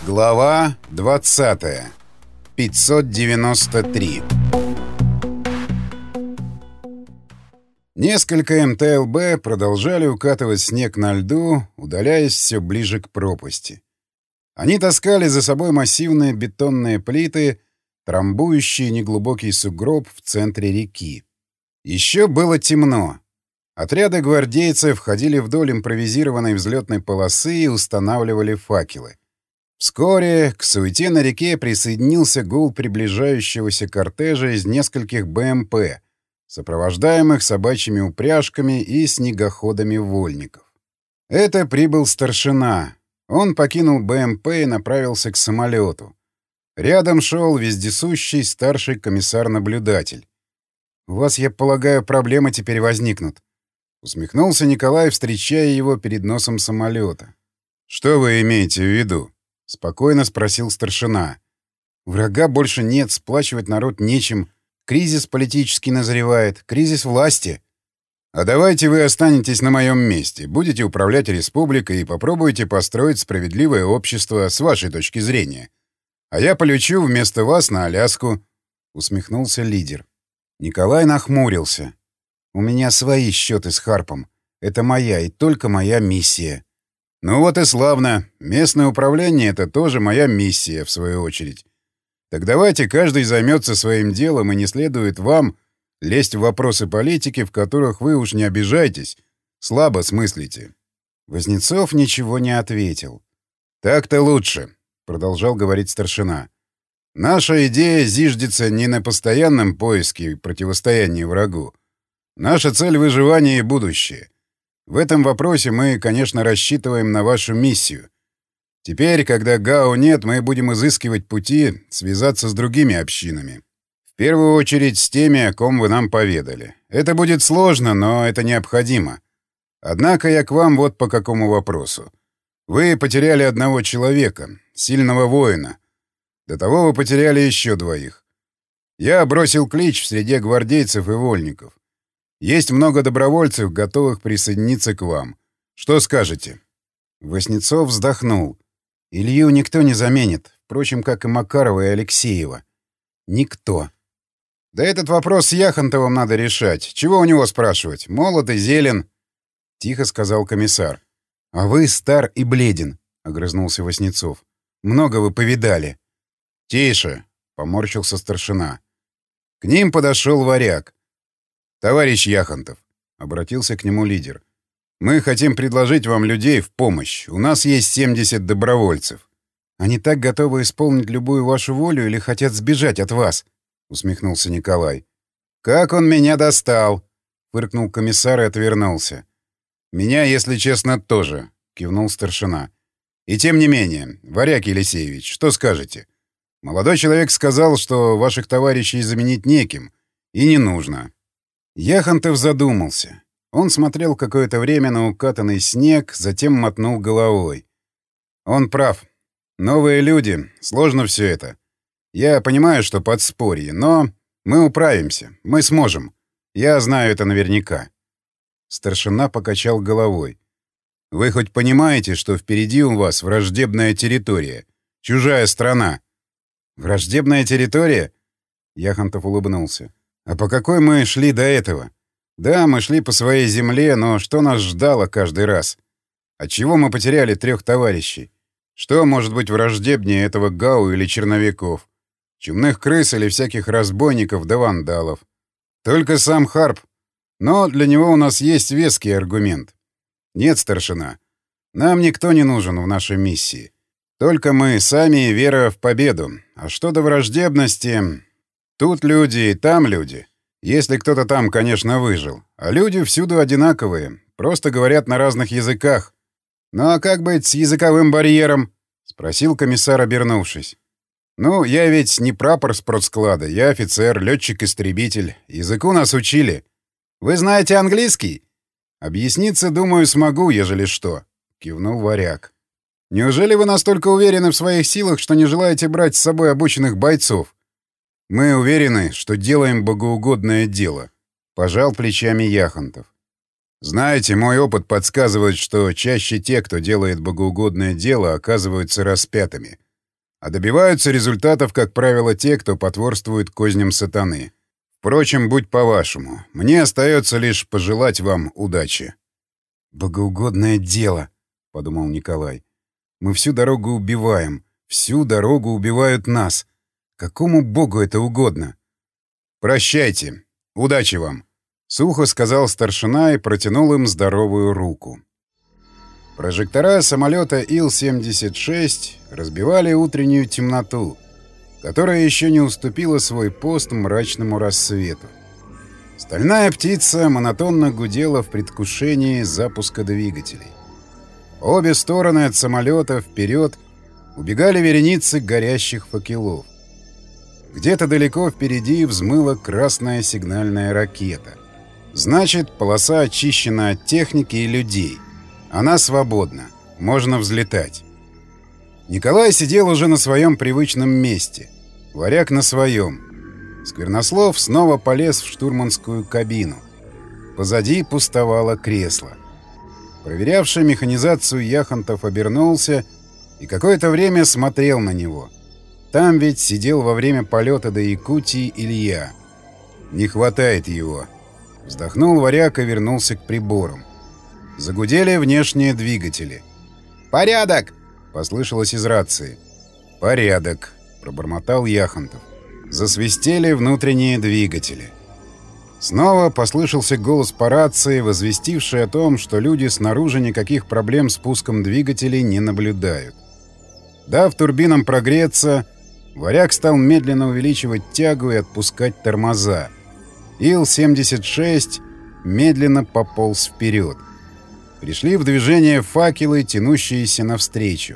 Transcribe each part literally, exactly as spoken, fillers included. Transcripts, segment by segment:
Глава двадцатая. пятьсот девяносто три. Несколько эм тэ эл бэ продолжали укатывать снег на льду, удаляясь все ближе к пропасти. Они таскали за собой массивные бетонные плиты, трамбующие неглубокий сугроб в центре реки. Еще было темно. Отряды гвардейцев ходили вдоль импровизированной взлетной полосы и устанавливали факелы. Вскоре к суете на реке присоединился гул приближающегося кортежа из нескольких бэ эм пэ, сопровождаемых собачьими упряжками и снегоходами вольников. Это прибыл старшина. Он покинул бэ эм пэ и направился к самолету. Рядом шел вездесущий старший комиссар-наблюдатель. «У вас, я полагаю, проблемы теперь возникнут», — усмехнулся Николай, встречая его перед носом самолета. «Что вы имеете в виду?» — спокойно спросил старшина. «Врага больше нет, сплачивать народ нечем. Кризис политический назревает, кризис власти. А давайте вы останетесь на моем месте, будете управлять республикой и попробуете построить справедливое общество с вашей точки зрения. А я полечу вместо вас на Аляску», — усмехнулся лидер. Николай нахмурился. «У меня свои счеты с Харпом. Это моя и только моя миссия». «Ну вот и славно. Местное управление — это тоже моя миссия, в свою очередь. Так давайте каждый займется своим делом, и не следует вам лезть в вопросы политики, в которых вы уж не обижайтесь, слабо смыслите». Вознецов ничего не ответил. «Так-то лучше», — продолжал говорить старшина. «Наша идея зиждется не на постоянном поиске и противостоянии врагу. Наша цель — выживание и будущее. В этом вопросе мы, конечно, рассчитываем на вашу миссию. Теперь, когда ГАУ нет, мы будем изыскивать пути связаться с другими общинами. В первую очередь с теми, о ком вы нам поведали. Это будет сложно, но это необходимо. Однако я к вам вот по какому вопросу. Вы потеряли одного человека, сильного воина. До того вы потеряли еще двоих. Я бросил клич в среде гвардейцев и вольников. Есть много добровольцев, готовых присоединиться к вам. Что скажете?» Воснецов вздохнул. «Илью никто не заменит, впрочем, как и Макарова и Алексеева. Никто. Да этот вопрос с Яхонтовым надо решать. Чего у него спрашивать? Молод и зелен», — тихо сказал комиссар. «А вы стар и бледен», — огрызнулся Воснецов. «Много вы повидали». «Тише», — поморщился старшина. К ним подошел варяг. «Товарищ Яхонтов», — обратился к нему лидер, — «мы хотим предложить вам людей в помощь. У нас есть семьдесят добровольцев». «Они так готовы исполнить любую вашу волю или хотят сбежать от вас?» — усмехнулся Николай. «Как он меня достал!» — фыркнул комиссар и отвернулся. «Меня, если честно, тоже», — кивнул старшина. «И тем не менее, варяг Елисеевич, что скажете? Молодой человек сказал, что ваших товарищей заменить неким, и не нужно». Яхонтов задумался. Он смотрел какое-то время на укатанный снег, затем мотнул головой. «Он прав. Новые люди. Сложно все это. Я понимаю, что подспорье, но мы управимся. Мы сможем. Я знаю это наверняка». Старшина покачал головой. «Вы хоть понимаете, что впереди у вас враждебная территория? Чужая страна?» «Враждебная территория?» Яхонтов улыбнулся. «А по какой мы шли до этого? Да, мы шли по своей земле, но что нас ждало каждый раз? Отчего мы потеряли трех товарищей? Что может быть враждебнее этого ГАУ или черновиков? Чумных крыс или всяких разбойников да вандалов? Только сам Харп. Но для него у нас есть веский аргумент. Нет, старшина, нам никто не нужен в нашей миссии. Только мы сами и вера в победу. А что до враждебности... Тут люди и там люди. Если кто-то там, конечно, выжил. А люди всюду одинаковые, просто говорят на разных языках. «Ну а как быть с языковым барьером?» — спросил комиссар, обернувшись. «Ну, я ведь не прапор с продсклада, я офицер, летчик-истребитель. Языку нас учили. Вы знаете английский?» «Объясниться, думаю, смогу, ежели что», — кивнул варяг. «Неужели вы настолько уверены в своих силах, что не желаете брать с собой обученных бойцов?» «Мы уверены, что делаем богоугодное дело», — пожал плечами Яхонтов. «Знаете, мой опыт подсказывает, что чаще те, кто делает богоугодное дело, оказываются распятыми. А добиваются результатов, как правило, те, кто потворствует козням сатаны. Впрочем, будь по-вашему. Мне остается лишь пожелать вам удачи. «Богоугодное дело», — подумал Николай. «Мы всю дорогу убиваем. Всю дорогу убивают нас. Какому богу это угодно?» «Прощайте. Удачи вам», — сухо сказал старшина и протянул им здоровую руку. Прожектора самолета Ил семьдесят шесть разбивали утреннюю темноту, которая еще не уступила свой пост мрачному рассвету. Стальная птица монотонно гудела в предвкушении запуска двигателей. По обе стороны от самолета вперед убегали вереницы горящих факелов. Где-то далеко впереди взмыла красная сигнальная ракета. Значит, полоса очищена от техники и людей. Она свободна. Можно взлетать. Николай сидел уже на своем привычном месте. Варяг на своем. Сквернослов снова полез в штурманскую кабину. Позади пустовало кресло. Проверявший механизацию Яхонтов обернулся и какое-то время смотрел на него. Там ведь сидел во время полета до Якутии Илья. «Не хватает его». Вздохнул Варяг и вернулся к приборам. Загудели внешние двигатели. «Порядок!» — послышалось из рации. «Порядок!» — пробормотал Яхонтов. Засвистели внутренние двигатели. Снова послышался голос по рации, возвестивший о том, что люди снаружи никаких проблем с пуском двигателей не наблюдают. Дав турбинам прогреться, Варяг стал медленно увеличивать тягу и отпускать тормоза. Ил семьдесят шесть медленно пополз вперед. Пришли в движение факелы, тянущиеся навстречу.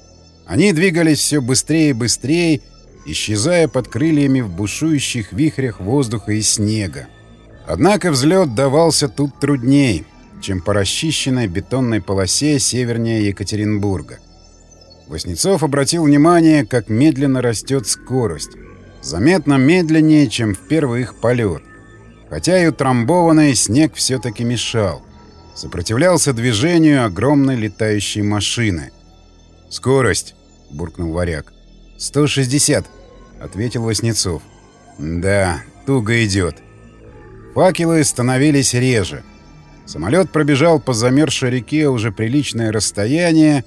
Они двигались все быстрее и быстрее, исчезая под крыльями в бушующих вихрях воздуха и снега. Однако взлет давался тут трудней, чем по расчищенной бетонной полосе севернее Екатеринбурга. Васнецов обратил внимание, как медленно растет скорость. Заметно медленнее, чем в первый их полет. Хотя и утрамбованный снег все-таки мешал. Сопротивлялся движению огромной летающей машины. «Скорость!» — буркнул Варяг. «сто шестьдесят!» — ответил Васнецов. «Да, туго идет». Факелы становились реже. Самолет пробежал по замерзшей реке уже приличное расстояние,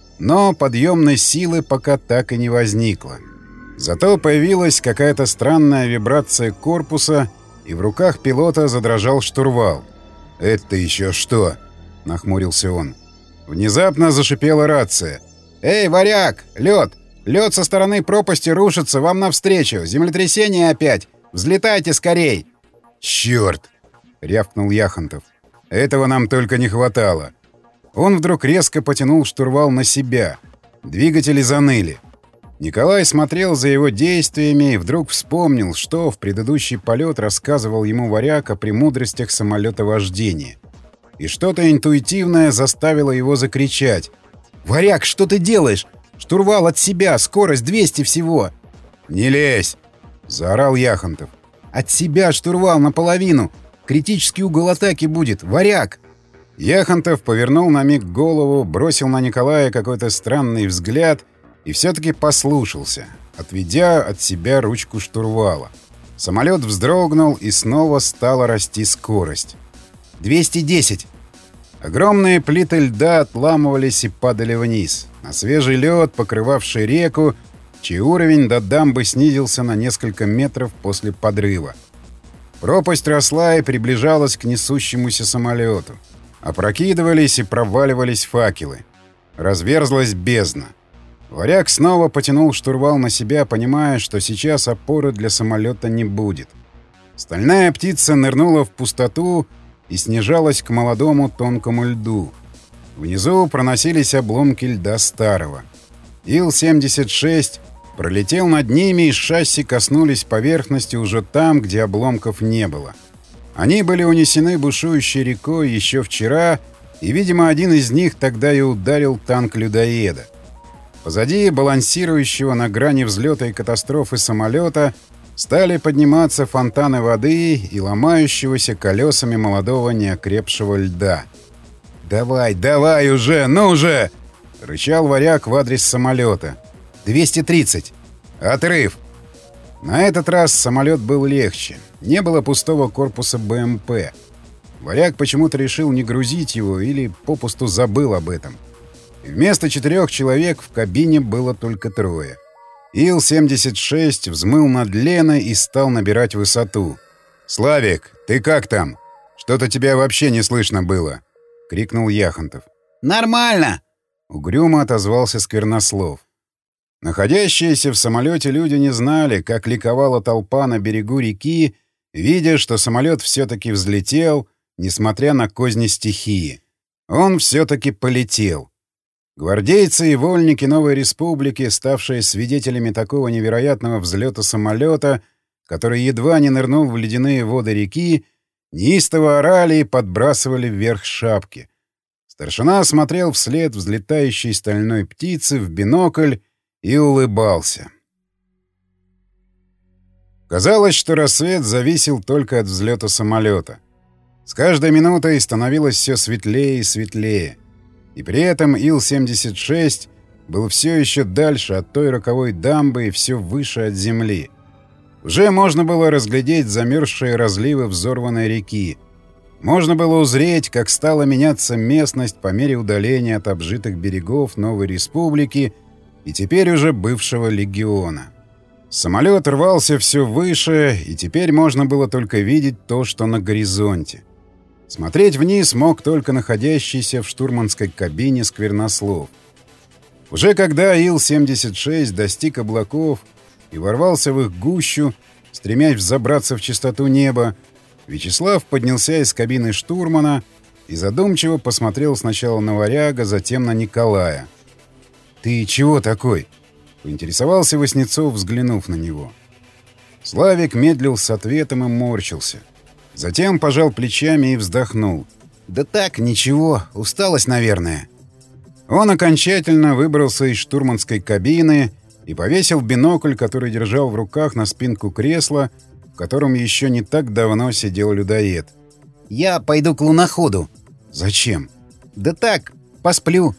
но подъемной силы пока так и не возникло. Зато появилась какая-то странная вибрация корпуса, и в руках пилота задрожал штурвал. «Это еще что?» — нахмурился он. Внезапно зашипела рация. «Эй, Варяг! Лед! Лед со стороны пропасти рушится вам навстречу! Землетрясение опять! Взлетайте скорей!» «Черт!» — рявкнул Яхонтов. «Этого нам только не хватало». Он вдруг резко потянул штурвал на себя. Двигатели заныли. Николай смотрел за его действиями и вдруг вспомнил, что в предыдущий полет рассказывал ему Варяг о премудростях самолетовождения. И что-то интуитивное заставило его закричать. «Варяг, что ты делаешь? Штурвал от себя, скорость двести всего!» «Не лезь!» — заорал Яхонтов. «От себя штурвал наполовину! Критический угол атаки будет! Варяг!» Яхонтов повернул на миг голову, бросил на Николая какой-то странный взгляд и все-таки послушался, отведя от себя ручку штурвала. Самолет вздрогнул, и снова стала расти скорость. «двести десять!» Огромные плиты льда отламывались и падали вниз, на свежий лед, покрывавший реку, чей уровень до дамбы снизился на несколько метров после подрыва. Пропасть росла и приближалась к несущемуся самолету. Опрокидывались и проваливались факелы. Разверзлась бездна. Варяг снова потянул штурвал на себя, понимая, что сейчас опоры для самолета не будет. Стальная птица нырнула в пустоту и снижалась к молодому тонкому льду. Внизу проносились обломки льда старого. Ил семьдесят шесть пролетел над ними, и шасси коснулись поверхности уже там, где обломков не было. Они были унесены бушующей рекой еще вчера, и, видимо, один из них тогда и ударил танк людоеда. Позади балансирующего на грани взлета и катастрофы самолета стали подниматься фонтаны воды и ломающегося колесами молодого неокрепшего льда. «Давай, давай уже, ну уже!» — рычал Варяг в адрес самолета. двести тридцать. Отрыв. На этот раз самолет был легче. Не было пустого корпуса БМП. Варяг почему-то решил не грузить его или попусту забыл об этом. И вместо четырех человек в кабине было только трое. Ил семьдесят шесть взмыл над Леной и стал набирать высоту. «Славик, ты как там? Что-то тебя вообще не слышно было!» — крикнул Яхонтов. «Нормально!» — угрюмо отозвался Сквернослов. Находящиеся в самолете люди не знали, как ликовала толпа на берегу реки, видя, что самолет все-таки взлетел, несмотря на козни стихии. Он все-таки полетел. Гвардейцы и вольники Новой Республики, ставшие свидетелями такого невероятного взлета самолета, который едва не нырнул в ледяные воды реки, неистово орали и подбрасывали вверх шапки. Старшина смотрел вслед взлетающей стальной птицы в бинокль и улыбался. Казалось, что рассвет зависел только от взлета самолета. С каждой минутой становилось все светлее и светлее. И при этом Ил семьдесят шесть был все еще дальше от той роковой дамбы и все выше от земли. Уже можно было разглядеть замерзшие разливы взорванной реки. Можно было узреть, как стала меняться местность по мере удаления от обжитых берегов Новой Республики и теперь уже бывшего легиона. Самолет рвался все выше, и теперь можно было только видеть то, что на горизонте. Смотреть вниз мог только находящийся в штурманской кабине Сквернослов. Уже когда Ил семьдесят шесть достиг облаков и ворвался в их гущу, стремясь взобраться в чистоту неба, Вячеслав поднялся из кабины штурмана и задумчиво посмотрел сначала на Варяга, затем на Николая. «Ты чего такой?» — поинтересовался Васнецов, взглянув на него. Славик медлил с ответом и морщился. Затем пожал плечами и вздохнул. «Да так, ничего, усталость, наверное». Он окончательно выбрался из штурманской кабины и повесил бинокль, который держал в руках, на спинку кресла, в котором еще не так давно сидел людоед. «Я пойду к луноходу». «Зачем?» «Да так, посплю».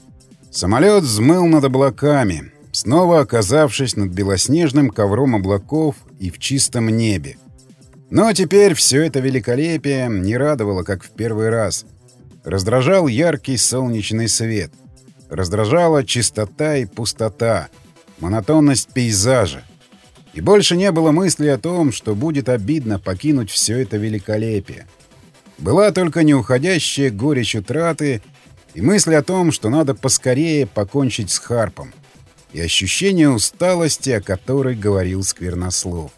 Самолет взмыл над облаками, снова оказавшись над белоснежным ковром облаков и в чистом небе. Но теперь все это великолепие не радовало, как в первый раз. Раздражал яркий солнечный свет. Раздражала чистота и пустота, монотонность пейзажа. И больше не было мысли о том, что будет обидно покинуть все это великолепие. Была только неуходящая горечь утраты и мысль о том, что надо поскорее покончить с Харпом, и ощущение усталости, о которой говорил Сквернослов.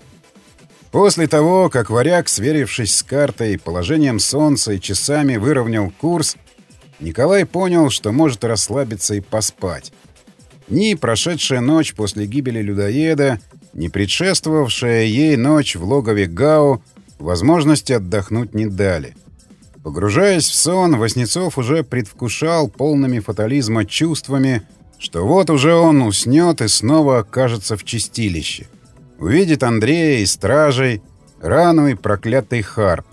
После того, как Варяг, сверившись с картой, положением солнца и часами выровнял курс, Николай понял, что может расслабиться и поспать. Ни прошедшая ночь после гибели людоеда, ни предшествовавшая ей ночь в логове Гау возможности отдохнуть не дали. Погружаясь в сон, Васнецов уже предвкушал полными фатализма чувствами, что вот уже он уснет и снова окажется в чистилище. Увидит Андрея и стражей, рану и проклятый Харп.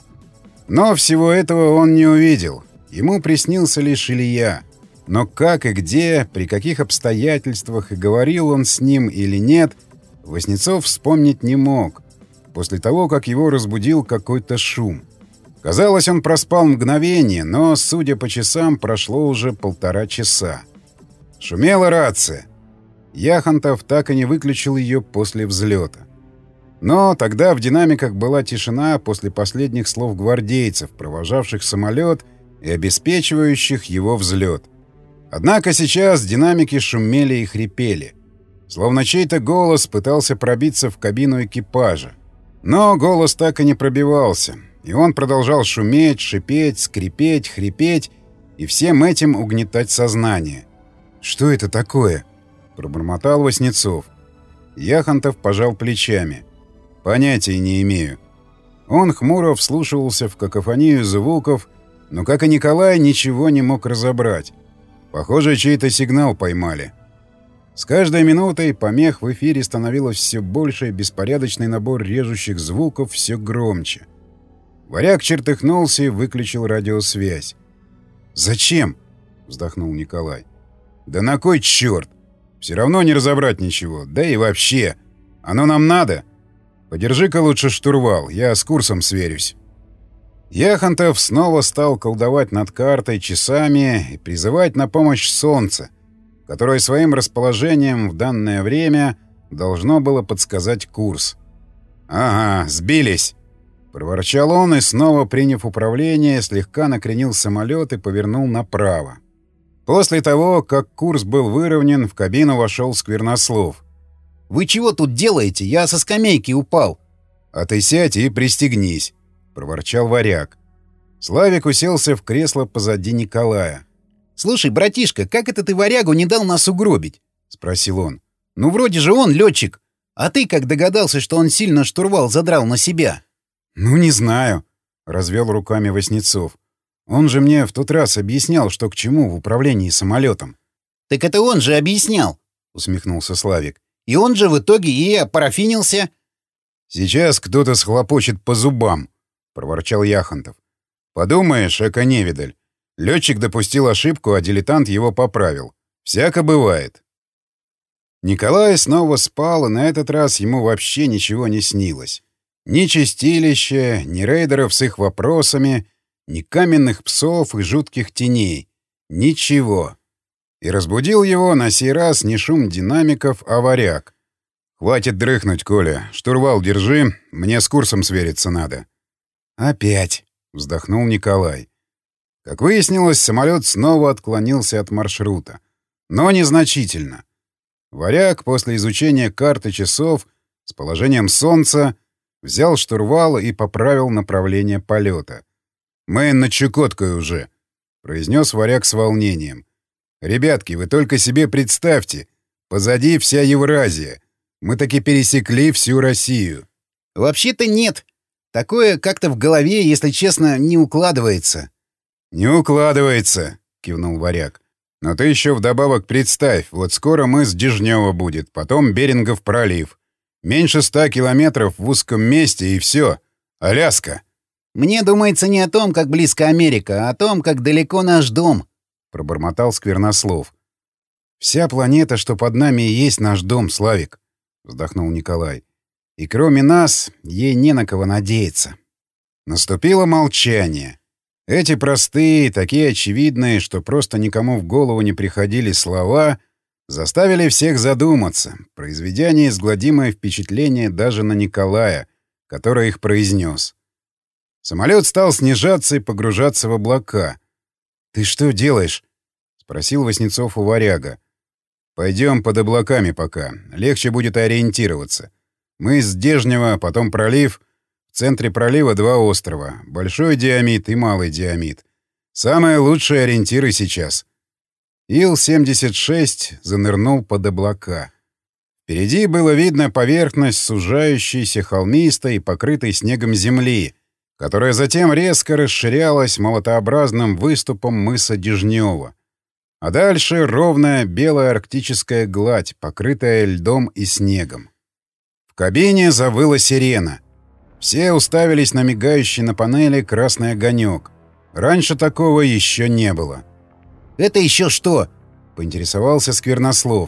Но всего этого он не увидел. Ему приснился лишь Илья. Но как и где, при каких обстоятельствах и говорил он с ним или нет, Васнецов вспомнить не мог, после того, как его разбудил какой-то шум. Казалось, он проспал мгновение, но, судя по часам, прошло уже полтора часа. Шумела рация. Яхонтов так и не выключил ее после взлета. Но тогда в динамиках была тишина после последних слов гвардейцев, провожавших самолет и обеспечивающих его взлет. Однако сейчас динамики шумели и хрипели, словно чей-то голос пытался пробиться в кабину экипажа. Но голос так и не пробивался, и он продолжал шуметь, шипеть, скрипеть, хрипеть и всем этим угнетать сознание. «Что это такое?» — пробормотал Васнецов. Яхонтов пожал плечами. «Понятия не имею». Он хмуро вслушивался в какофонию звуков, но, как и Николай, ничего не мог разобрать. Похоже, чей-то сигнал поймали. С каждой минутой помех в эфире становилось все больше, и беспорядочный набор режущих звуков все громче. Варяг чертыхнулся и выключил радиосвязь. «Зачем?» — вздохнул Николай. «Да на кой черт?» Все равно не разобрать ничего. Да и вообще. Оно нам надо? Подержи-ка лучше штурвал, я с курсом сверюсь». Яхонтов снова стал колдовать над картой часами и призывать на помощь солнце, которое своим расположением в данное время должно было подсказать курс. «Ага, сбились!» — проворчал он и, снова приняв управление, слегка накренил самолет и повернул направо. После того, как курс был выровнен, в кабину вошел Сквернослов. «Вы чего тут делаете? Я со скамейки упал». «А ты сядь и пристегнись», — проворчал Варяг. Славик уселся в кресло позади Николая. «Слушай, братишка, как это ты Варягу не дал нас угробить?» — спросил он. «Ну, вроде же он летчик. А ты как догадался, что он сильно штурвал задрал на себя?» «Ну, не знаю», — развел руками Васнецов. «Он же мне в тот раз объяснял, что к чему в управлении самолетом». «Так это он же объяснял», — усмехнулся Славик. «И он же в итоге и опарафинился». «Сейчас кто-то схлопочет по зубам», — проворчал Яхонтов. «Подумаешь, эко-невидаль. Летчик допустил ошибку, а дилетант его поправил. Всяко бывает». Николай снова спал, и на этот раз ему вообще ничего не снилось. Ни чистилища, ни рейдеров с их вопросами, ни каменных псов и жутких теней. Ничего. И разбудил его на сей раз не шум динамиков, а Варяг. «Хватит дрыхнуть, Коля. Штурвал держи, мне с курсом свериться надо». «Опять», — вздохнул Николай. Как выяснилось, самолет снова отклонился от маршрута. Но незначительно. Варяг после изучения карты часов с положением солнца взял штурвал и поправил направление полета. «Мы над Чукоткой уже», — произнес Варяг с волнением. «Ребятки, вы только себе представьте. Позади вся Евразия. Мы таки пересекли всю Россию». «Вообще-то нет. Такое как-то в голове, если честно, не укладывается». «Не укладывается», — кивнул Варяг. «Но ты еще вдобавок представь, вот скоро мыс Дежнева будет, потом Берингов пролив. Меньше ста километров в узком месте, и все. Аляска». «Мне думается не о том, как близко Америка, а о том, как далеко наш дом», — пробормотал Сквернослов. «Вся планета, что под нами, и есть наш дом, Славик», — вздохнул Николай. «И кроме нас, ей не на кого надеяться». Наступило молчание. Эти простые, такие очевидные, что просто никому в голову не приходили слова, заставили всех задуматься, произведя неизгладимое впечатление даже на Николая, который их произнес. Самолет стал снижаться и погружаться в облака. «Ты что делаешь?» — спросил Васнецов у Варяга. «Пойдем под облаками пока. Легче будет ориентироваться. Мы с Дежнева, потом пролив. В центре пролива два острова. Большой Диамид и Малый Диамид. Самые лучшие ориентиры сейчас». Ил семьдесят шесть занырнул под облака. Впереди было видно поверхность сужающейся холмистой и покрытой снегом земли, которая затем резко расширялась молотообразным выступом мыса Дежнева. А дальше ровная белая арктическая гладь, покрытая льдом и снегом. В кабине завыла сирена. Все уставились на мигающий на панели красный огонек. Раньше такого еще не было. «Это еще что?» — поинтересовался Сквернослов.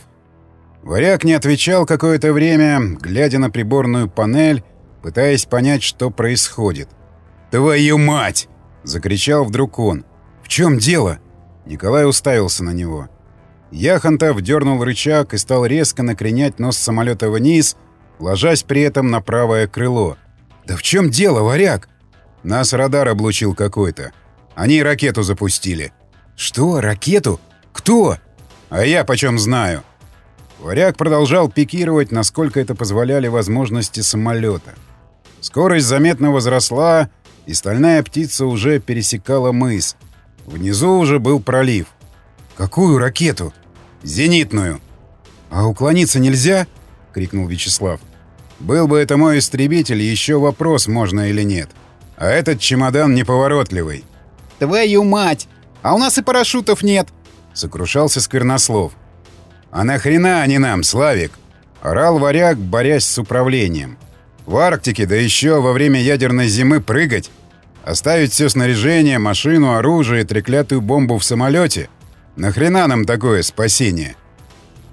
Варяг не отвечал какое-то время, глядя на приборную панель, пытаясь понять, что происходит. «Твою мать!» — закричал вдруг он. «В чем дело?» Николай уставился на него. Яхонтов дернул рычаг и стал резко накренять нос самолета вниз, ложась при этом на правое крыло. «Да в чем дело, Варяг?» «Нас радар облучил какой-то. Они ракету запустили». «Что? Ракету? Кто?» «А я почем знаю?» Варяг продолжал пикировать, насколько это позволяли возможности самолета. Скорость заметно возросла, и стальная птица уже пересекала мыс. Внизу уже был пролив. «Какую ракету?» «Зенитную». «А уклониться нельзя?» — крикнул Вячеслав. «Был бы это мой истребитель, еще вопрос, можно или нет. А этот чемодан неповоротливый». «Твою мать! А у нас и парашютов нет!» — сокрушался Сквернослов. «А нахрена они нам, Славик?» — орал Варяг, борясь с управлением. «В Арктике, да еще во время ядерной зимы прыгать? Оставить все снаряжение, машину, оружие и треклятую бомбу в самолете? Нахрена нам такое спасение?»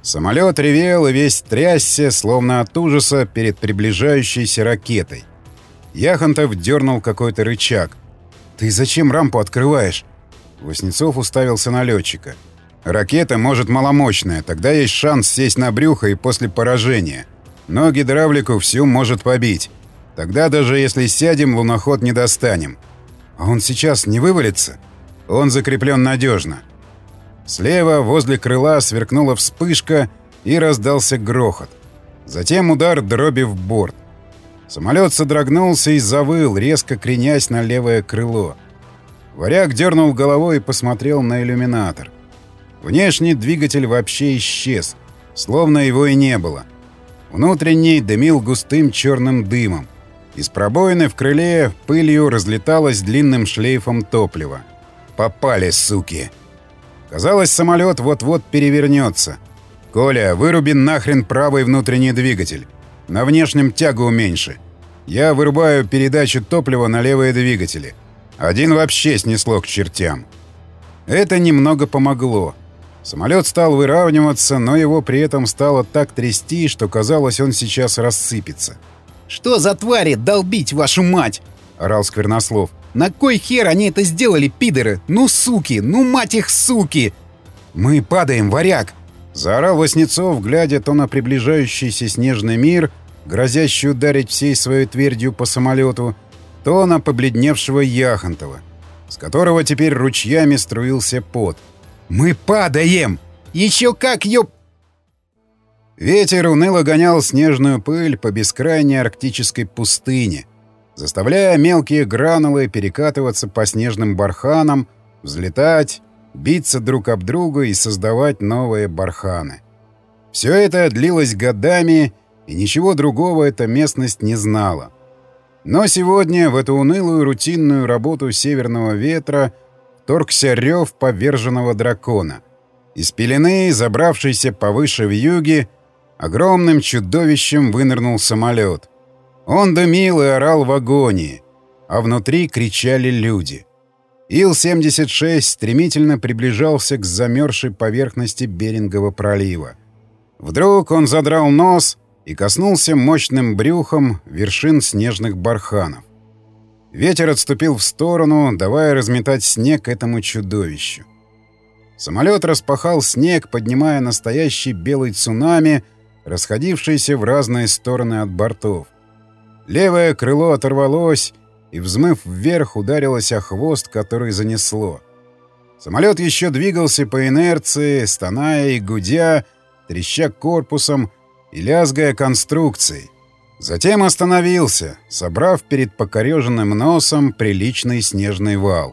Самолет ревел и весь трясся, словно от ужаса перед приближающейся ракетой. Яхонтов дернул какой-то рычаг. «Ты зачем рампу открываешь?» Васнецов уставился на летчика. «Ракета, может, маломощная, тогда есть шанс сесть на брюхо и после поражения. Но гидравлику всю может побить. Тогда даже если сядем, луноход не достанем. А он сейчас не вывалится? Он закреплен надежно». Слева, возле крыла, сверкнула вспышка и раздался грохот. Затем удар дроби в борт. Самолет содрогнулся и завыл, резко кренясь на левое крыло. Варяг дернул головой и посмотрел на иллюминатор. Внешний двигатель вообще исчез, словно его и не было. Внутренний дымил густым черным дымом. Из пробоины в крыле пылью разлеталось длинным шлейфом топлива. «Попали, суки!» Казалось, самолет вот-вот перевернется. «Коля, выруби нахрен правый внутренний двигатель. На внешнем тягу уменьши. Я вырубаю передачу топлива на левые двигатели. Один вообще снесло к чертям». Это немного помогло. Самолет стал выравниваться, но его при этом стало так трясти, что казалось, он сейчас рассыпется. «Что за твари, долбить вашу мать!» — орал Сквернослов. «На кой хер они это сделали, пидоры? Ну, суки! Ну, мать их, суки!» «Мы падаем, Варяг!» — заорал Васнецов, глядя то на приближающийся снежный мир, грозящий ударить всей своей твердью по самолету, то на побледневшего Яхонтова, с которого теперь ручьями струился пот. «Мы падаем! Еще как, ёп...» Ветер уныло гонял снежную пыль по бескрайней арктической пустыне, заставляя мелкие гранулы перекатываться по снежным барханам, взлетать, биться друг об друга и создавать новые барханы. Все это длилось годами, и ничего другого эта местность не знала. Но сегодня в эту унылую рутинную работу северного ветра вторгся рев поверженного дракона. Из пелены, забравшейся повыше в юге, огромным чудовищем вынырнул самолет. Он дымил и орал в агонии, а внутри кричали люди. Ил семьдесят шесть стремительно приближался к замерзшей поверхности Берингового пролива. Вдруг он задрал нос и коснулся мощным брюхом вершин снежных барханов. Ветер отступил в сторону, давая разметать снег этому чудовищу. Самолет распахал снег, поднимая настоящий белый цунами, расходившийся в разные стороны от бортов. Левое крыло оторвалось и, взмыв вверх, ударилось о хвост, который занесло. Самолет еще двигался по инерции, стоная и гудя, треща корпусом и лязгая конструкцией. Затем остановился, собрав перед покореженным носом приличный снежный вал.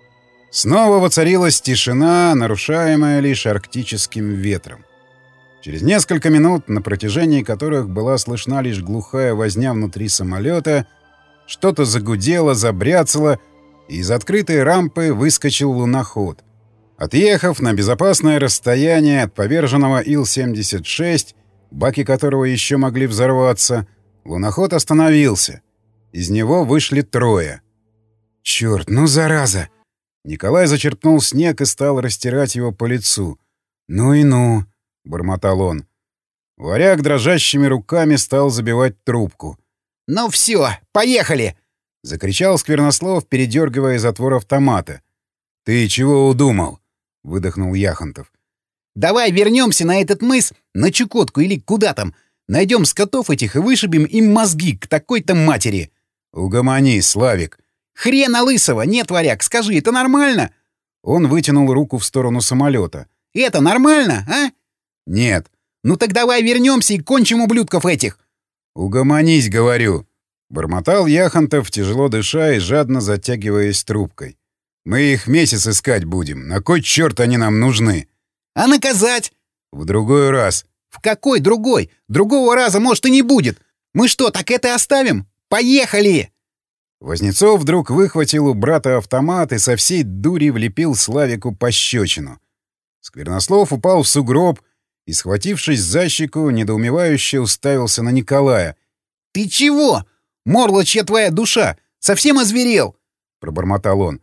Снова воцарилась тишина, нарушаемая лишь арктическим ветром. Через несколько минут, на протяжении которых была слышна лишь глухая возня внутри самолета, что-то загудело, забряцало, и из открытой рампы выскочил луноход. Отъехав на безопасное расстояние от поверженного Ил семьдесят шесть, баки которого еще могли взорваться, луноход остановился. Из него вышли трое. «Черт, ну зараза!» Николай зачерпнул снег и стал растирать его по лицу. «Ну и ну!» — бормотал он. Варяг дрожащими руками стал забивать трубку. «Ну все, поехали!» — закричал Сквернослов, передергивая затвор автомата. «Ты чего удумал?» — выдохнул Яхонтов. «Давай вернемся на этот мыс, на Чукотку или куда там. Найдем скотов этих и вышибем им мозги к такой-то матери!» «Угомонись, Славик!» «Хрена лысого! Нет, Варяг, скажи, это нормально?» Он вытянул руку в сторону самолета. «Это нормально, а?» «Нет». «Ну так давай вернемся и кончим ублюдков этих!» «Угомонись, говорю!» Бормотал Яхонтов, тяжело дыша и жадно затягиваясь трубкой. «Мы их месяц искать будем. На кой черт они нам нужны?» «А наказать?» «В другой раз». «В какой другой? Другого раза, может, и не будет. Мы что, так это оставим? Поехали!» Вознецов вдруг выхватил у брата автомат и со всей дури влепил Славику пощечину. Сквернослов упал в сугроб и, схватившись за щеку, недоумевающе уставился на Николая. «Ты чего? Морлочья твоя душа! Совсем озверел!» — пробормотал он.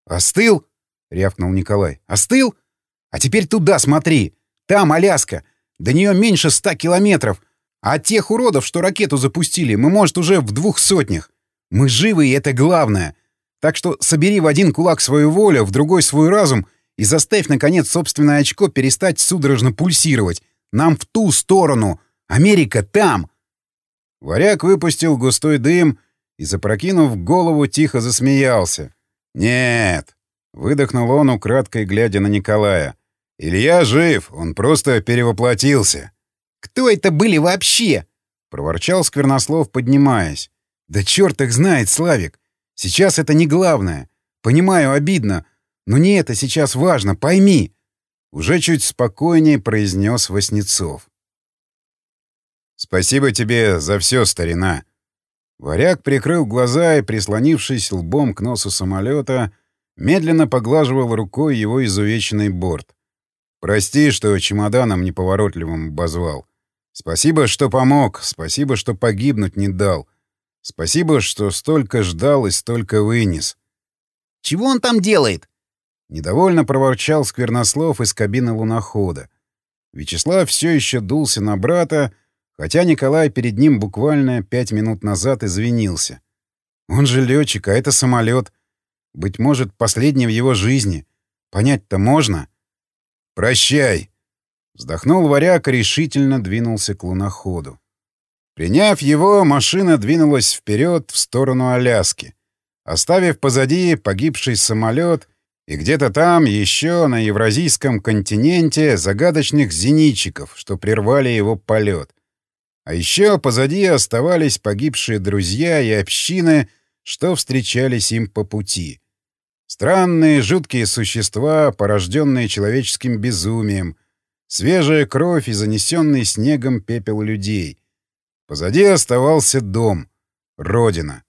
«Остыл?» — рявкнул Николай. «Остыл? А теперь туда смотри! Там Аляска! До нее меньше ста километров. А от тех уродов, что ракету запустили, мы, может, уже в двух сотнях. Мы живы, и это главное. Так что собери в один кулак свою волю, в другой свой разум и заставь, наконец, собственное очко перестать судорожно пульсировать. Нам в ту сторону. Америка там. Варяг выпустил густой дым и, запрокинув голову, тихо засмеялся. «Нет!» — выдохнул он, украдкой глядя на Николая. «Илья жив, он просто перевоплотился». «Кто это были вообще?» — проворчал Сквернослов, поднимаясь. «Да черт их знает, Славик! Сейчас это не главное. Понимаю, обидно, но не это сейчас важно, пойми!» Уже чуть спокойнее произнес Васнецов. «Спасибо тебе за все, старина». Варяг прикрыл глаза и, прислонившись лбом к носу самолета, медленно поглаживал рукой его изувеченный борт. «Прости, что чемоданом неповоротливым обозвал. Спасибо, что помог, спасибо, что погибнуть не дал. Спасибо, что столько ждал и столько вынес». «Чего он там делает?» Недовольно проворчал Сквернослов из кабины лунохода. Вячеслав все еще дулся на брата, хотя Николай перед ним буквально пять минут назад извинился. Он же летчик, а это самолет. Быть может, последний в его жизни. Понять-то можно? «Прощай!» Вздохнул Варяг и решительно двинулся к луноходу. Приняв его, машина двинулась вперед в сторону Аляски, оставив позади погибший самолет и где-то там, еще на Евразийском континенте, загадочных зенитчиков, что прервали его полет. А еще позади оставались погибшие друзья и общины, что встречались им по пути. Странные, жуткие существа, порожденные человеческим безумием, свежая кровь и занесенный снегом пепел людей. Позади оставался дом, родина.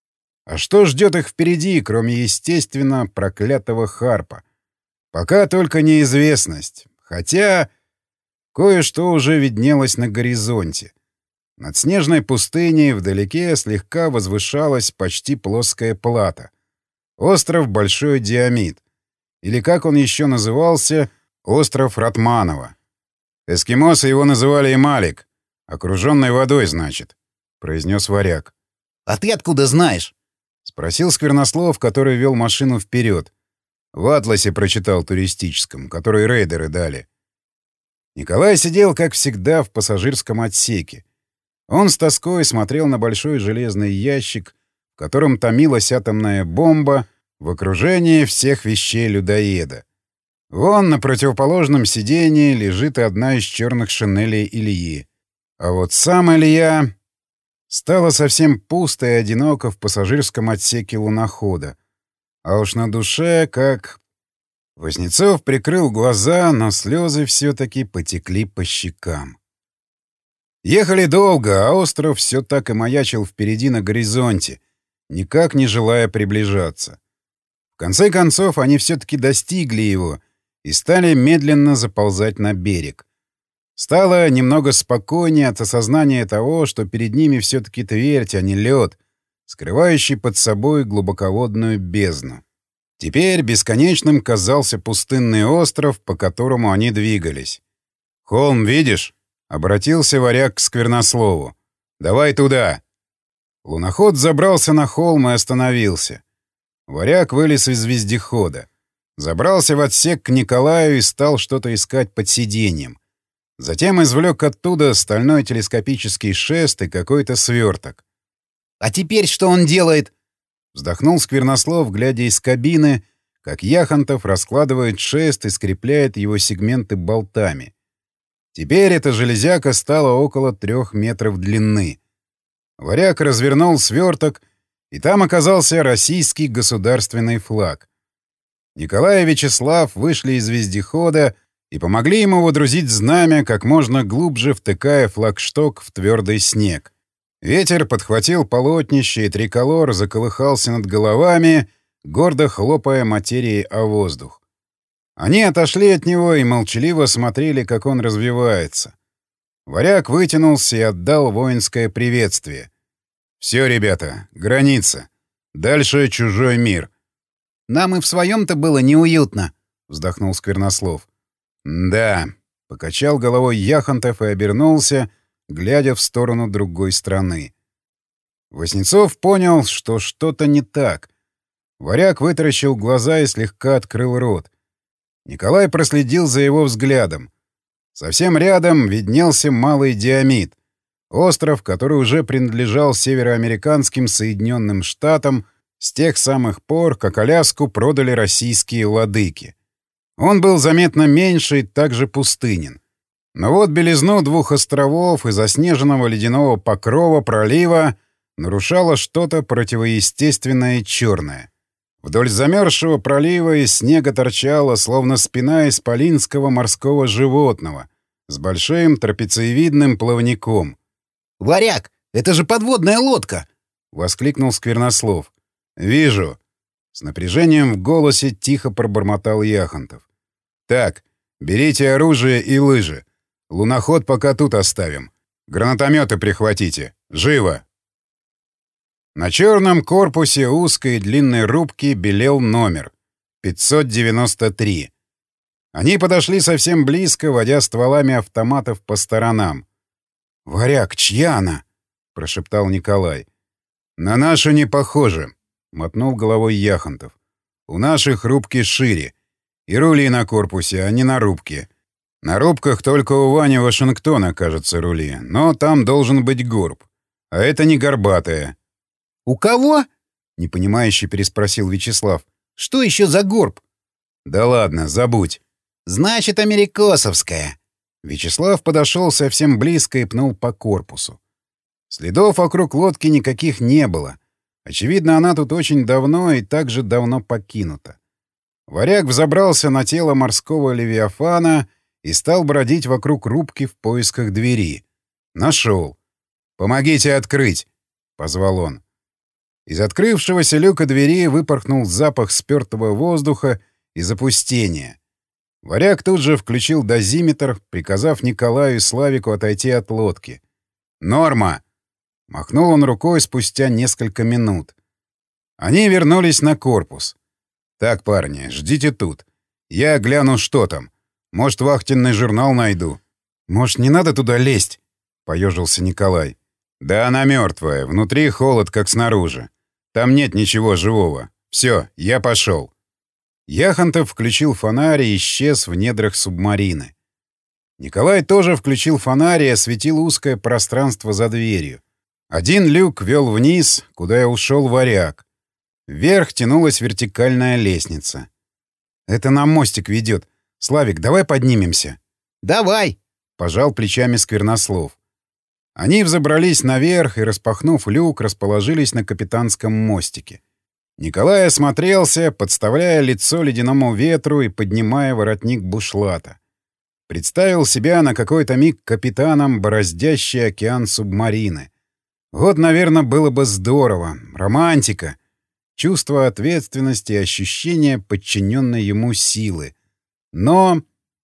А что ждет их впереди, кроме, естественно, проклятого Харпа? Пока только неизвестность. Хотя кое-что уже виднелось на горизонте. Над снежной пустыней вдалеке слегка возвышалась почти плоская плата. Остров Большой Диамид. Или, как он еще назывался, остров Ратманова. Эскимосы его называли и Малик. Окруженный водой, значит, — произнес Варяг. — А ты откуда знаешь? — спросил Сквернослов, который вел машину вперед. В атласе прочитал туристическом, который рейдеры дали. Николай сидел, как всегда, в пассажирском отсеке. Он с тоской смотрел на большой железный ящик, в котором томилась атомная бомба в окружении всех вещей людоеда. Вон на противоположном сидении лежит одна из черных шинелей Ильи. А вот сам Илья... Стало совсем пусто и одиноко в пассажирском отсеке лунохода. А уж на душе как... Вознецов прикрыл глаза, но слезы все-таки потекли по щекам. Ехали долго, а остров все так и маячил впереди на горизонте, никак не желая приближаться. В конце концов, они все-таки достигли его и стали медленно заползать на берег. Стало немного спокойнее от осознания того, что перед ними все-таки твердь, а не лед, скрывающий под собой глубоководную бездну. Теперь бесконечным казался пустынный остров, по которому они двигались. «Холм видишь?» — обратился Варяг к Сквернослову. «Давай туда!» Луноход забрался на холм и остановился. Варяг вылез из вездехода. Забрался в отсек к Николаю и стал что-то искать под сиденьем. Затем извлек оттуда стальной телескопический шест и какой-то сверток. «А теперь что он делает?» Вздохнул Сквернослов, глядя из кабины, как Яхонтов раскладывает шест и скрепляет его сегменты болтами. Теперь эта железяка стала около трех метров длины. Варяг развернул сверток, и там оказался российский государственный флаг. Николай и Вячеслав вышли из вездехода и помогли ему водрузить знамя, как можно глубже втыкая флагшток в твердый снег. Ветер подхватил полотнище, и триколор заколыхался над головами, гордо хлопая материей о воздух. Они отошли от него и молчаливо смотрели, как он развивается. Варяг вытянулся и отдал воинское приветствие. «Все, ребята, граница. Дальше чужой мир». «Нам и в своем-то было неуютно», — вздохнул Сквернослов. «Да», — покачал головой Яхонтов и обернулся, глядя в сторону другой страны. Васнецов понял, что что-то не так. Варяг вытаращил глаза и слегка открыл рот. Николай проследил за его взглядом. Совсем рядом виднелся Малый Диомид, остров, который уже принадлежал североамериканским Соединенным Штатам с тех самых пор, как Аляску продали российские владыки. Он был заметно меньше и также пустынен. Но вот белизну двух островов и заснеженного ледяного покрова пролива нарушало что-то противоестественное и черное. Вдоль замерзшего пролива из снега торчала, словно спина исполинского морского животного с большим трапециевидным плавником. «Варяг, это же подводная лодка!» — воскликнул Сквернослов. «Вижу». С напряжением в голосе тихо пробормотал Яхонтов. «Так, берите оружие и лыжи. Луноход пока тут оставим. Гранатометы прихватите. Живо!» На черном корпусе узкой и длинной рубки белел номер пятьсот девяносто три. Они подошли совсем близко, водя стволами автоматов по сторонам. «Варяг, чья она?» — прошептал Николай. «На нашу не похоже», — мотнул головой Яхонтов. «У наших рубки шире. И рули на корпусе, а не на рубке. На рубках только у Вани Вашингтона, кажется, рули, но там должен быть горб. А это не горбатая». «У кого?» — непонимающе переспросил Вячеслав. «Что еще за горб?» «Да ладно, забудь». «Значит, америкосовская». Вячеслав подошел совсем близко и пнул по корпусу. Следов вокруг лодки никаких не было. Очевидно, она тут очень давно и также давно покинута. Варяг взобрался на тело морского левиафана и стал бродить вокруг рубки в поисках двери. Нашел. «Помогите открыть!» — позвал он. Из открывшегося люка двери выпорхнул запах спёртого воздуха и запустения. Варяг тут же включил дозиметр, приказав Николаю и Славику отойти от лодки. «Норма!» — махнул он рукой спустя несколько минут. Они вернулись на корпус. «Так, парни, ждите тут. Я гляну, что там. Может, вахтенный журнал найду». «Может, не надо туда лезть?» — поежился Николай. «Да она мертвая. Внутри холод, как снаружи. Там нет ничего живого. Все, я пошел». Яхонтов включил фонарь и исчез в недрах субмарины. Николай тоже включил фонарь и осветил узкое пространство за дверью. Один люк вел вниз, куда и ушел Варяг. Вверх тянулась вертикальная лестница. «Это нам мостик ведет. Славик, давай поднимемся». «Давай!» — пожал плечами Сквернослов. Они взобрались наверх и, распахнув люк, расположились на капитанском мостике. Николай осмотрелся, подставляя лицо ледяному ветру и поднимая воротник бушлата. Представил себя на какой-то миг капитаном, бороздящей океан субмарины. Вот, наверное, было бы здорово. Романтика. Чувство ответственности и ощущение подчиненной ему силы. Но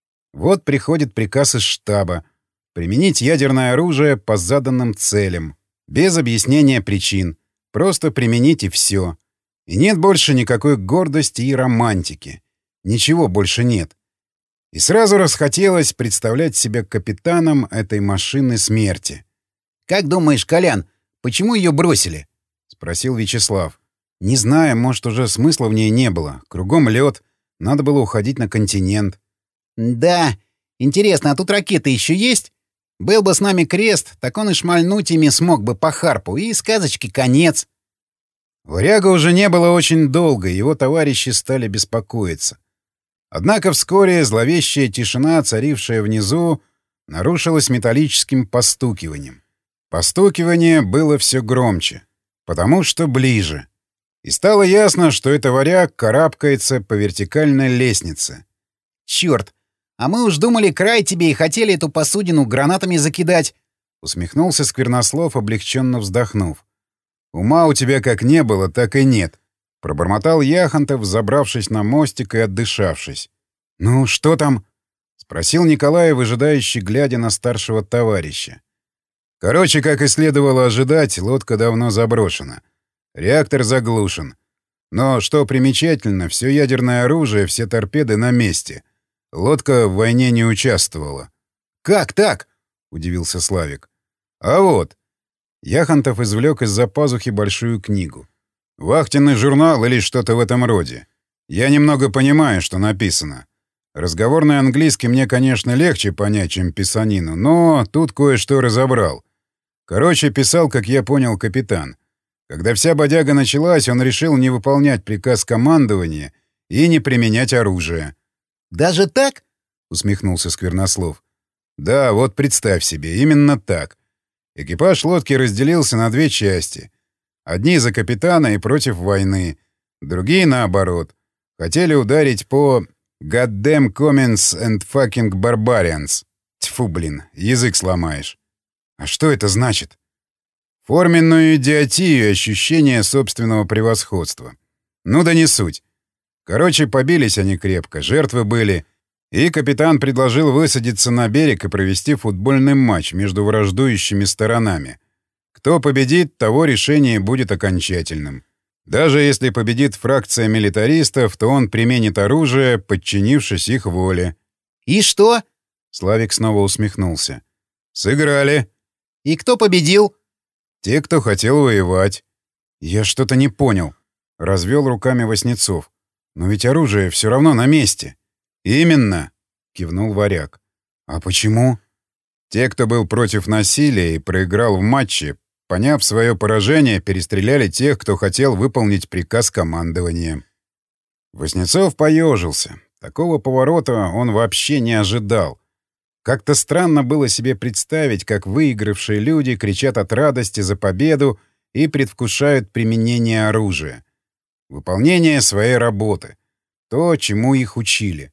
вот приходит приказ из штаба применить ядерное оружие по заданным целям. Без объяснения причин. Просто применить и все. И нет больше никакой гордости и романтики. Ничего больше нет. И сразу расхотелось представлять себя капитаном этой машины смерти. «Как думаешь, Колян, почему ее бросили?» — спросил Вячеслав. «Не знаю, может, уже смысла в ней не было. Кругом лед. Надо было уходить на континент». «Да. Интересно, а тут ракеты еще есть? Был бы с нами крест, так он и шмальнуть ими смог бы по харпу, и сказочки конец». Варяга уже не было очень долго, его товарищи стали беспокоиться. Однако вскоре зловещая тишина, царившая внизу, нарушилась металлическим постукиванием. Постукивание было все громче, потому что ближе. И стало ясно, что это Варяг карабкается по вертикальной лестнице. «Черт! А мы уж думали, край тебе и хотели эту посудину гранатами закидать!» — усмехнулся Сквернослов, облегченно вздохнув. «Ума у тебя как не было, так и нет», — пробормотал Яхонтов, забравшись на мостик и отдышавшись. «Ну, что там?» — спросил Николай, выжидающий, глядя на старшего товарища. «Короче, как и следовало ожидать, лодка давно заброшена. Реактор заглушен. Но, что примечательно, все ядерное оружие, все торпеды на месте. Лодка в войне не участвовала». «Как так?» — удивился Славик. «А вот». Яхонтов извлек из-за пазухи большую книгу. «Вахтенный журнал или что-то в этом роде. Я немного понимаю, что написано. Разговорный английский мне, конечно, легче понять, чем писанину, но тут кое-что разобрал. Короче, писал, как я понял, капитан. Когда вся бодяга началась, он решил не выполнять приказ командования и не применять оружие». «Даже так?» — усмехнулся Сквернослов. «Да, вот представь себе, именно так. Экипаж лодки разделился на две части. Одни за капитана и против войны, другие, наоборот, хотели ударить по «Goddamn Commons and fucking Barbarians». Тьфу, блин, язык сломаешь. А что это значит? Форменную идиотию и ощущение собственного превосходства. Ну да не суть. Короче, побились они крепко, жертвы были, и капитан предложил высадиться на берег и провести футбольный матч между враждующими сторонами. Кто победит, того решение будет окончательным. Даже если победит фракция милитаристов, то он применит оружие, подчинившись их воле. «И что?» — Славик снова усмехнулся. «Сыграли». «И кто победил?» «Те, кто хотел воевать». «Я что-то не понял», — развел руками Васнецов. «Но ведь оружие все равно на месте». «Именно», — кивнул Варяг. «А почему?» «Те, кто был против насилия и проиграл в матче, поняв свое поражение, перестреляли тех, кто хотел выполнить приказ командования». Васнецов поежился. Такого поворота он вообще не ожидал. Как-то странно было себе представить, как выигравшие люди кричат от радости за победу и предвкушают применение оружия. Выполнение своей работы. То, чему их учили.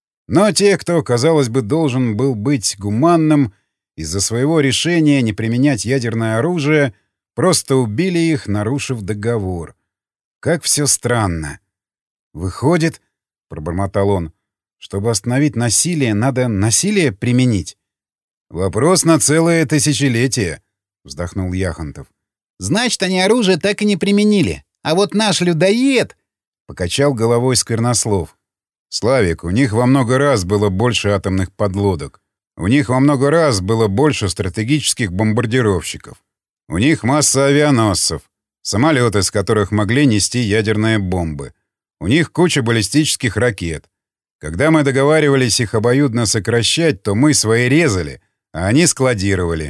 Но те, кто, казалось бы, должен был быть гуманным, из-за своего решения не применять ядерное оружие, просто убили их, нарушив договор. Как все странно. «Выходит, — пробормотал он, — чтобы остановить насилие, надо насилие применить?» «Вопрос на целое тысячелетие», — вздохнул Яхонтов. «Значит, они оружие так и не применили. А вот наш людоед...» — покачал головой Сквернослов. «Славик, у них во много раз было больше атомных подлодок. У них во много раз было больше стратегических бомбардировщиков. У них масса авианосцев, самолеты, с которых могли нести ядерные бомбы. У них куча баллистических ракет. Когда мы договаривались их обоюдно сокращать, то мы свои резали, а они складировали».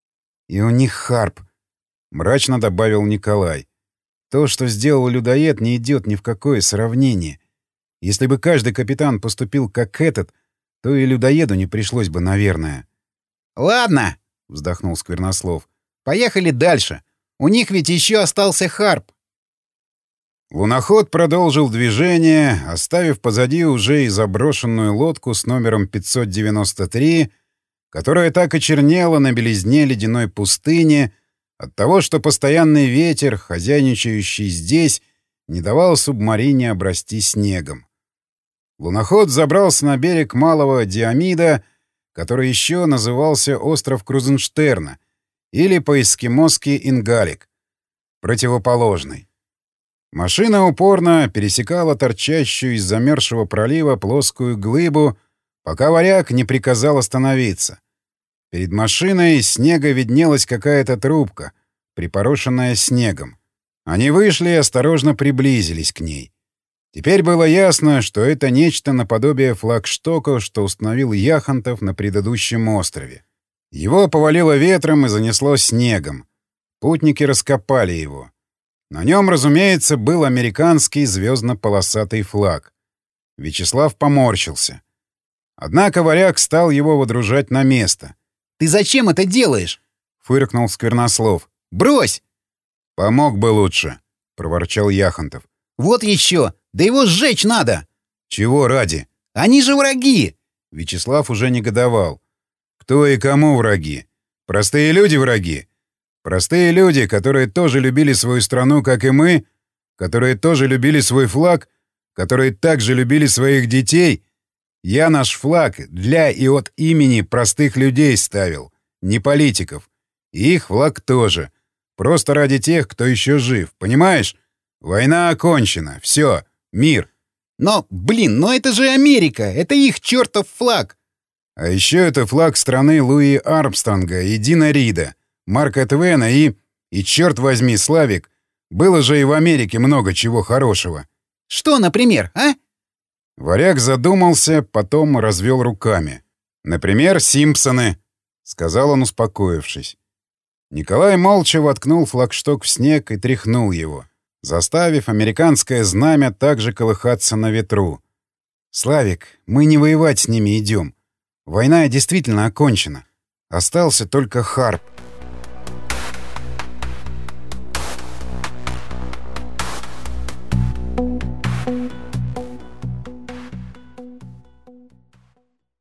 «И у них харп», — мрачно добавил Николай. «То, что сделал людоед, не идет ни в какое сравнение. Если бы каждый капитан поступил как этот, то и людоеду не пришлось бы, наверное». «Ладно», — вздохнул Сквернослов. «поехали дальше. У них ведь еще остался харп». Луноход продолжил движение, оставив позади уже и заброшенную лодку с номером пятьсот девяносто три, которая так и чернела на белизне ледяной пустыни от того, что постоянный ветер, хозяйничающий здесь, не давал субмарине обрасти снегом. Луноход забрался на берег малого Диомида, который еще назывался остров Крузенштерна, или по-эскимоски Ингалик, противоположный. Машина упорно пересекала торчащую из замерзшего пролива плоскую глыбу, пока Варяг не приказал остановиться. Перед машиной из снега виднелась какая-то трубка, припорошенная снегом. Они вышли и осторожно приблизились к ней. Теперь было ясно, что это нечто наподобие флагштока, что установил Яхонтов на предыдущем острове. Его повалило ветром и занесло снегом. Путники раскопали его. На нем, разумеется, был американский звездно-полосатый флаг. Вячеслав поморщился. Однако Варяг стал его водружать на место. «Ты зачем это делаешь?» — фыркнул Сквернослов. «Брось!» «Помог бы лучше», — проворчал Яхонтов. «Вот еще! Да его сжечь надо!» «Чего ради?» «Они же враги!» Вячеслав уже негодовал. «Кто и кому враги? Простые люди враги? Простые люди, которые тоже любили свою страну, как и мы, которые тоже любили свой флаг, которые также любили своих детей. Я наш флаг для и от имени простых людей ставил, не политиков. И их флаг тоже. Просто ради тех, кто еще жив. Понимаешь? Война окончена. Все. Мир». «Но, блин, но это же Америка! Это их чертов флаг!» А еще это флаг страны Луи Армстронга и Дина Рида, Марка Твена и... И, черт возьми, Славик, было же и в Америке много чего хорошего. Что, например, а? Варяг задумался, потом развел руками. «Например, Симпсоны», — сказал он, успокоившись. Николай молча воткнул флагшток в снег и тряхнул его, заставив американское знамя также колыхаться на ветру. «Славик, мы не воевать с ними идем. Война действительно окончена. Остался только Харп.